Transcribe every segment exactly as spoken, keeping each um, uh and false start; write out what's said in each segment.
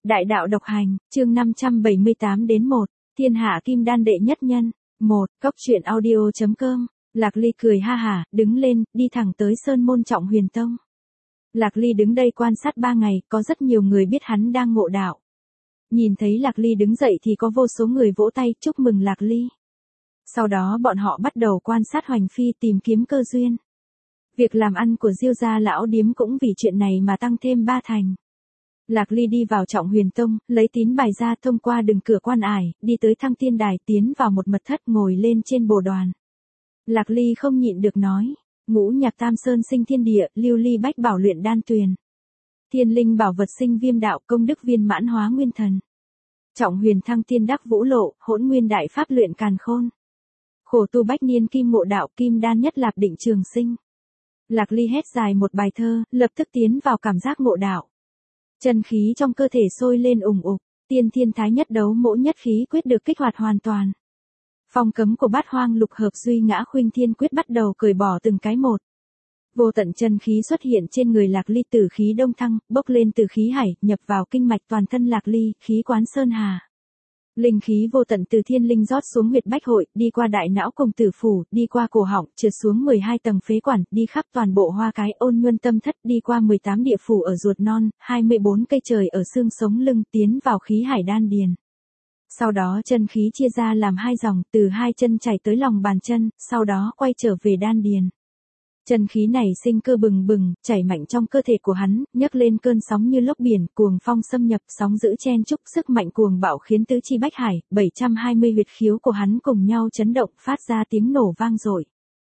Đại đạo độc hành, chương năm trăm bảy mươi tám đến một, thiên hạ kim đan đệ nhất nhân. một. Cốc truyện audio.com. Lạc Ly cười ha hả, đứng lên, đi thẳng tới Sơn Môn Trọng Huyền Tông. Lạc Ly đứng đây quan sát ba ngày, có rất nhiều người biết hắn đang ngộ đạo. Nhìn thấy Lạc Ly đứng dậy thì có vô số người vỗ tay chúc mừng Lạc Ly. Sau đó bọn họ bắt đầu quan sát Hoành Phi tìm kiếm cơ duyên. Việc làm ăn của Diêu gia lão điếm cũng vì chuyện này mà tăng thêm ba thành. Lạc Ly đi vào Trọng Huyền Tông, lấy tín bài ra thông qua đường cửa quan ải, đi tới Thăng Tiên Đài, tiến vào một mật thất ngồi lên trên bồ đoàn. Lạc Ly không nhịn được nói, ngũ nhạc tam sơn sinh thiên địa, lưu ly bách bảo luyện đan tuyền. Thiên linh bảo vật sinh viêm đạo, công đức viên mãn hóa nguyên thần. Trọng huyền thăng tiên đắc vũ lộ, hỗn nguyên đại pháp luyện càn khôn. Khổ tu bách niên kim ngộ đạo, kim đan nhất lạp định trường sinh. Lạc Ly hét dài một bài thơ, lập tức tiến vào cảm giác ngộ đạo. Chân khí trong cơ thể sôi lên ùng ục, tiên thiên thái nhất đấu mỗ nhất khí quyết được kích hoạt hoàn toàn. Phong cấm của bát hoang lục hợp duy ngã khuynh thiên quyết bắt đầu cởi bỏ từng cái một. Vô tận chân khí xuất hiện trên người Lạc Ly, tử khí đông thăng, bốc lên từ khí hải, nhập vào kinh mạch toàn thân Lạc Ly, khí quán sơn hà. Linh khí vô tận từ thiên linh rót xuống huyệt bách hội, đi qua đại não cùng tử phủ, đi qua cổ họng, trượt xuống mười hai tầng phế quản, đi khắp toàn bộ hoa cái ôn nhuân tâm thất, đi qua mười tám địa phủ ở ruột non, hai mươi bốn cây trời ở xương sống lưng, tiến vào khí hải đan điền. Sau đó chân khí chia ra làm hai dòng, từ hai chân chảy tới lòng bàn chân, sau đó quay trở về đan điền. Chân khí này sinh cơ bừng bừng, chảy mạnh trong cơ thể của hắn, nhấc lên cơn sóng như lốc biển, cuồng phong xâm nhập, sóng dữ chen chúc, sức mạnh cuồng bạo khiến tứ chi bách hải, bảy trăm hai mươi huyệt khiếu của hắn cùng nhau chấn động, phát ra tiếng nổ vang dội.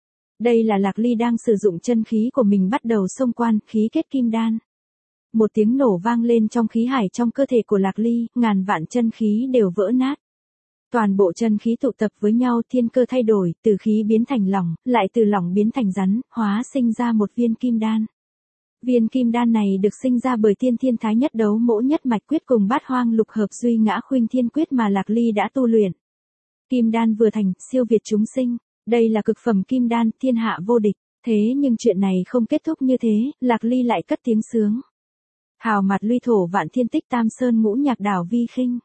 Đây là Lạc Ly đang sử dụng chân khí của mình bắt đầu xông quan, khí kết kim đan. Một tiếng nổ vang lên trong khí hải trong cơ thể của Lạc Ly, ngàn vạn chân khí đều vỡ nát. Toàn bộ chân khí tụ tập với nhau, thiên cơ thay đổi, từ khí biến thành lỏng, lại từ lỏng biến thành rắn, hóa sinh ra một viên kim đan. Viên kim đan này được sinh ra bởi tiên thiên thái nhất đấu mỗ nhất mạch quyết cùng bát hoang lục hợp duy ngã khuynh thiên quyết mà Lạc Ly đã tu luyện. Kim đan vừa thành, siêu việt chúng sinh, đây là cực phẩm kim đan, thiên hạ vô địch. Thế nhưng chuyện này không kết thúc như thế, Lạc Ly lại cất tiếng sướng. Hào mặt luy thổ vạn thiên tích tam sơn ngũ nhạc đảo vi khinh.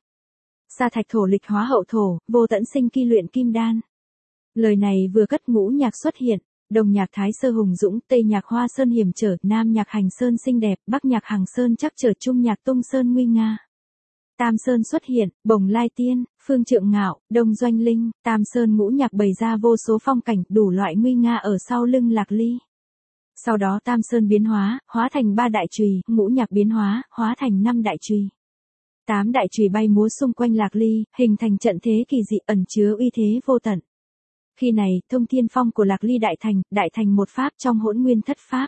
Sa thạch thổ lịch hóa hậu thổ, vô tận sinh kỳ luyện kim đan. Lời này vừa cất ngũ nhạc xuất hiện, đông nhạc thái sơ hùng dũng, tây nhạc hoa sơn hiểm trở, nam nhạc hành sơn xinh đẹp, bắc nhạc hàng sơn chắc trở, trung nhạc tung sơn nguy nga. Tam sơn xuất hiện, bồng lai tiên, phương trượng ngạo, đông doanh linh, tam sơn ngũ nhạc bày ra vô số phong cảnh, đủ loại nguy nga ở sau lưng Lạc Ly. Sau đó tam sơn biến hóa, hóa thành ba đại chùy, ngũ nhạc biến hóa, hóa thành năm đại chùy. Tám đại chùy bay múa xung quanh Lạc Ly, hình thành trận thế kỳ dị ẩn chứa uy thế vô tận. Khi này, thông thiên phong của Lạc Ly đại thành, đại thành một pháp trong hỗn nguyên thất pháp.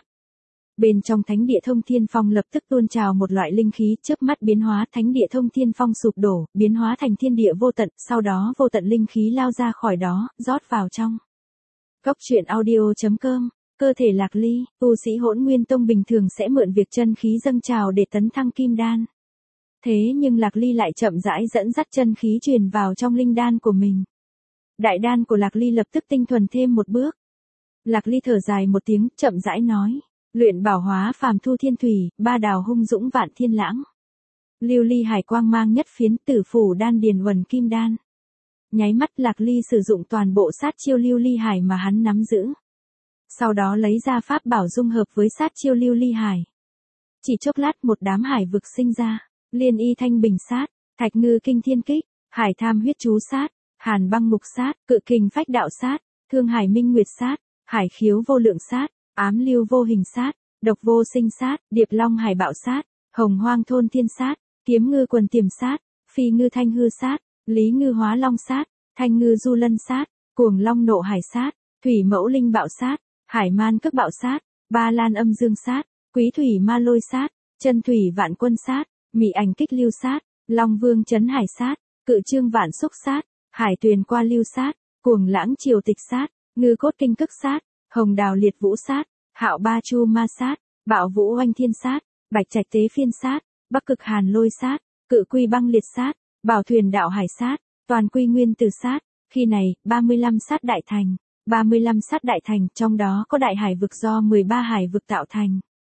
Bên trong thánh địa thông thiên phong lập tức tuôn trào một loại linh khí, chớp mắt biến hóa, thánh địa thông thiên phong sụp đổ, biến hóa thành thiên địa vô tận, sau đó vô tận linh khí lao ra khỏi đó, rót vào trong. Cốc truyện audio.com. Cơ thể Lạc Ly, tu sĩ hỗn nguyên tông bình thường sẽ mượn việc chân khí dâng trào để tấn thăng kim đan. Thế nhưng Lạc Ly lại chậm rãi dẫn dắt chân khí truyền vào trong linh đan của mình. Đại đan của Lạc Ly lập tức tinh thuần thêm một bước. Lạc Ly thở dài một tiếng, chậm rãi nói, luyện bảo hóa phàm thu thiên thủy, ba đào hung dũng vạn thiên lãng. Lưu ly hải quang mang nhất phiến, tử phủ đan điền uẩn kim đan. Nháy mắt Lạc Ly sử dụng toàn bộ sát chiêu lưu ly hải mà hắn nắm giữ. Sau đó lấy ra pháp bảo dung hợp với sát chiêu lưu ly hải. Chỉ chốc lát một đám hải vực sinh ra. Liên y thanh bình sát, thạch ngư kinh thiên kích, hải tham huyết chú sát, hàn băng mục sát, cự kình phách đạo sát, thương hải minh nguyệt sát, hải khiếu vô lượng sát, ám lưu vô hình sát, độc vô sinh sát, điệp long hải bạo sát, hồng hoang thôn thiên sát, kiếm ngư quần tiềm sát, phi ngư thanh hư sát, lý ngư hóa long sát, thanh ngư du lân sát, cuồng long nộ hải sát, thủy mẫu linh bạo sát, hải man cước bạo sát, ba lan âm dương sát, quý thủy ma lôi sát, chân thủy vạn quân sát. Mị ảnh kích lưu sát, long vương chấn hải sát, cự trương vạn xúc sát, hải tuyền qua lưu sát, cuồng lãng triều tịch sát, ngư cốt kinh cức sát, hồng đào liệt vũ sát, hạo ba chu ma sát, bạo vũ oanh thiên sát, bạch trạch tế phiên sát, bắc cực hàn lôi sát, cự quy băng liệt sát, bảo thuyền đạo hải sát, toàn quy nguyên tử sát. Khi này, ba mươi lăm sát đại thành, ba mươi lăm sát đại thành, trong đó có đại hải vực do mười ba hải vực tạo thành.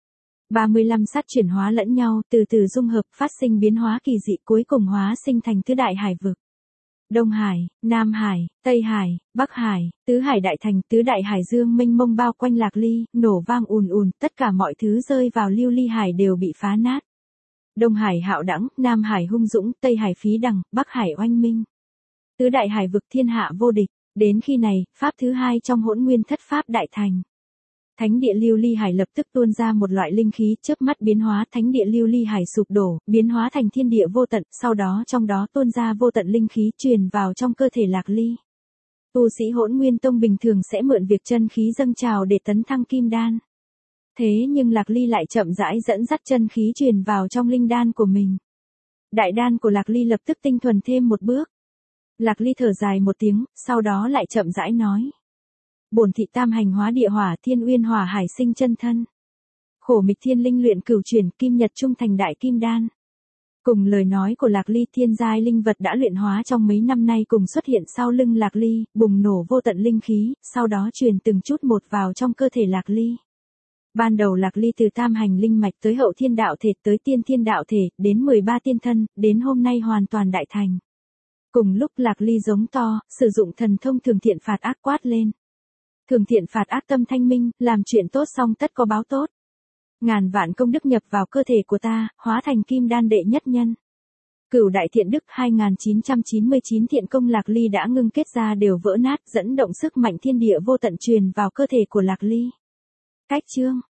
ba mươi lăm sát chuyển hóa lẫn nhau, từ từ dung hợp, phát sinh biến hóa kỳ dị, cuối cùng hóa sinh thành tứ đại hải vực. Đông Hải, Nam Hải, Tây Hải, Bắc Hải, tứ hải đại thành, tứ đại hải dương mênh mông bao quanh Lạc Ly, nổ vang ùn ùn, tất cả mọi thứ rơi vào lưu ly hải đều bị phá nát. Đông Hải hạo đẳng, Nam Hải hung dũng, Tây Hải phí đằng, Bắc Hải oanh minh. Tứ đại hải vực thiên hạ vô địch, đến khi này, pháp thứ hai trong hỗn nguyên thất pháp đại thành. Thánh địa lưu ly hải lập tức tuôn ra một loại linh khí, chớp mắt biến hóa, thánh địa lưu ly hải sụp đổ, biến hóa thành thiên địa vô tận, sau đó trong đó tuôn ra vô tận linh khí truyền vào trong cơ thể Lạc Ly. Tu sĩ Hỗn Nguyên Tông bình thường sẽ mượn việc chân khí dâng trào để tấn thăng kim đan. Thế nhưng Lạc Ly lại chậm rãi dẫn dắt chân khí truyền vào trong linh đan của mình. Đại đan của Lạc Ly lập tức tinh thuần thêm một bước. Lạc Ly thở dài một tiếng, sau đó lại chậm rãi nói. Bổn thị tam hành hóa địa hỏa, thiên uyên hỏa hải sinh chân thân. Khổ mịch thiên linh luyện cửu chuyển, kim nhật trung thành đại kim đan. Cùng lời nói của Lạc Ly, thiên giai linh vật đã luyện hóa trong mấy năm nay cùng xuất hiện sau lưng Lạc Ly, bùng nổ vô tận linh khí, sau đó truyền từng chút một vào trong cơ thể Lạc Ly. Ban đầu Lạc Ly từ tam hành linh mạch tới hậu thiên đạo thể, tới tiên thiên đạo thể, đến mười ba tiên thân, đến hôm nay hoàn toàn đại thành. Cùng lúc Lạc Ly giống to, sử dụng thần thông thường thiện phạt ác quát lên. Thường thiện phạt ác, tâm thanh minh, làm chuyện tốt xong tất có báo tốt. Ngàn vạn công đức nhập vào cơ thể của ta, hóa thành kim đan đệ nhất nhân. Cửu đại thiện đức hai nghìn chín trăm chín mươi chín thiện công Lạc Ly đã ngưng kết ra đều vỡ nát, dẫn động sức mạnh thiên địa vô tận truyền vào cơ thể của Lạc Ly. Cách chương